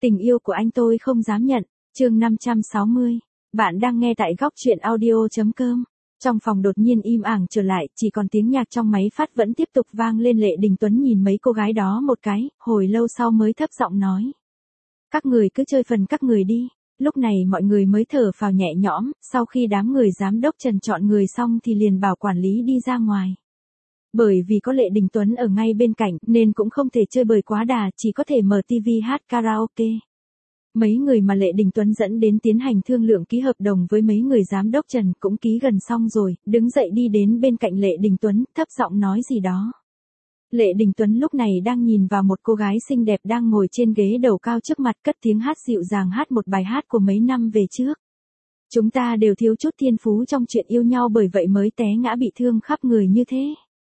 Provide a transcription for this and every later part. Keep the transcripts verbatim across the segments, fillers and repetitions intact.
Tình yêu của anh tôi không dám nhận, chương năm trăm sáu mươi. Bạn đang nghe tại góc truyện audio chấm com. Trong phòng đột nhiên im ắng trở lại, chỉ còn tiếng nhạc trong máy phát vẫn tiếp tục vang lên. Lệ Đình Tuấn nhìn mấy cô gái đó một cái, hồi lâu sau mới thấp giọng nói. Các người cứ chơi phần các người đi. Lúc này mọi người mới thở phào nhẹ nhõm, sau khi đám người giám đốc Trần chọn người xong thì liền bảo quản lý đi ra ngoài. Bởi vì có Lệ Đình Tuấn ở ngay bên cạnh nên cũng không thể chơi bời quá đà, chỉ có thể mở tivi hát karaoke. Mấy người mà Lệ Đình Tuấn dẫn đến tiến hành thương lượng ký hợp đồng với mấy người giám đốc Trần cũng ký gần xong rồi, đứng dậy đi đến bên cạnh Lệ Đình Tuấn, thấp giọng nói gì đó. Lệ Đình Tuấn lúc này đang nhìn vào một cô gái xinh đẹp đang ngồi trên ghế đầu cao trước mặt, cất tiếng hát dịu dàng, hát một bài hát của mấy năm về trước. Chúng ta đều thiếu chút thiên phú trong chuyện yêu nhau, bởi vậy mới té ngã bị thương khắp người như thế.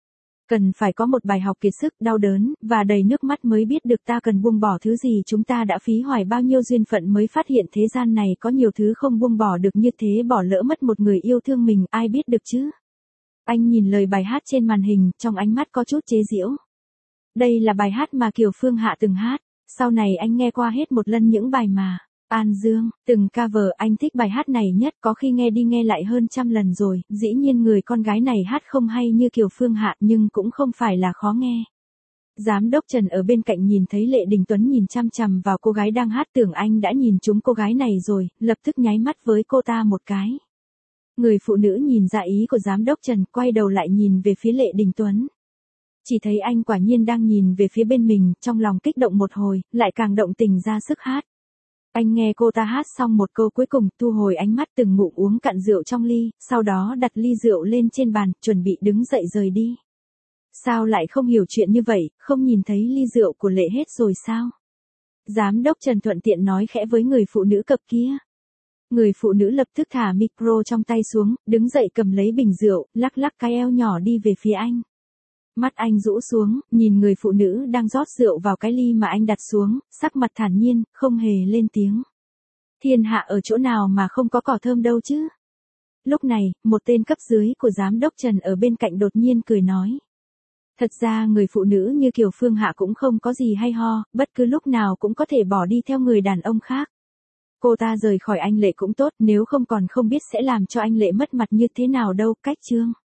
Cần phải có một bài học kiệt sức, đau đớn, và đầy nước mắt mới biết được ta cần buông bỏ thứ gì. Chúng ta đã phí hoài bao nhiêu duyên phận mới phát hiện thế gian này có nhiều thứ không buông bỏ được như thế, bỏ lỡ mất một người yêu thương mình, ai biết được chứ. Anh nhìn lời bài hát trên màn hình, trong ánh mắt có chút chế giễu. Đây là bài hát mà Kiều Phương Hạ từng hát, sau này anh nghe qua hết một lần những bài mà An Dương từng cover, anh thích bài hát này nhất, có khi nghe đi nghe lại hơn trăm lần rồi. Dĩ nhiên người con gái này hát không hay như Kiều Phương Hạ nhưng cũng không phải là khó nghe. Giám đốc Trần ở bên cạnh nhìn thấy Lệ Đình Tuấn nhìn chăm chằm vào cô gái đang hát, tưởng anh đã nhìn trúng cô gái này rồi, lập tức nháy mắt với cô ta một cái. Người phụ nữ nhìn ra ý của giám đốc Trần, quay đầu lại nhìn về phía Lệ Đình Tuấn. Chỉ thấy anh quả nhiên đang nhìn về phía bên mình, trong lòng kích động một hồi, lại càng động tình ra sức hát. Anh nghe cô ta hát xong một câu cuối cùng, thu hồi ánh mắt, từng ngụm uống cạn rượu trong ly, sau đó đặt ly rượu lên trên bàn, chuẩn bị đứng dậy rời đi. Sao lại không hiểu chuyện như vậy, không nhìn thấy ly rượu của Lệ hết rồi sao? Giám đốc Trần thuận tiện nói khẽ với người phụ nữ cập kia. Người phụ nữ lập tức thả micro trong tay xuống, đứng dậy cầm lấy bình rượu, lắc lắc cái eo nhỏ đi về phía anh. Mắt anh rũ xuống, nhìn người phụ nữ đang rót rượu vào cái ly mà anh đặt xuống, sắc mặt thản nhiên, không hề lên tiếng. Thiên hạ ở chỗ nào mà không có cỏ thơm đâu chứ? Lúc này, một tên cấp dưới của giám đốc Trần ở bên cạnh đột nhiên cười nói. Thật ra người phụ nữ như Kiều Phương Hạ cũng không có gì hay ho, bất cứ lúc nào cũng có thể bỏ đi theo người đàn ông khác. Cô ta rời khỏi anh Lệ cũng tốt, nếu không còn không biết sẽ làm cho anh Lệ mất mặt như thế nào đâu. Cách chương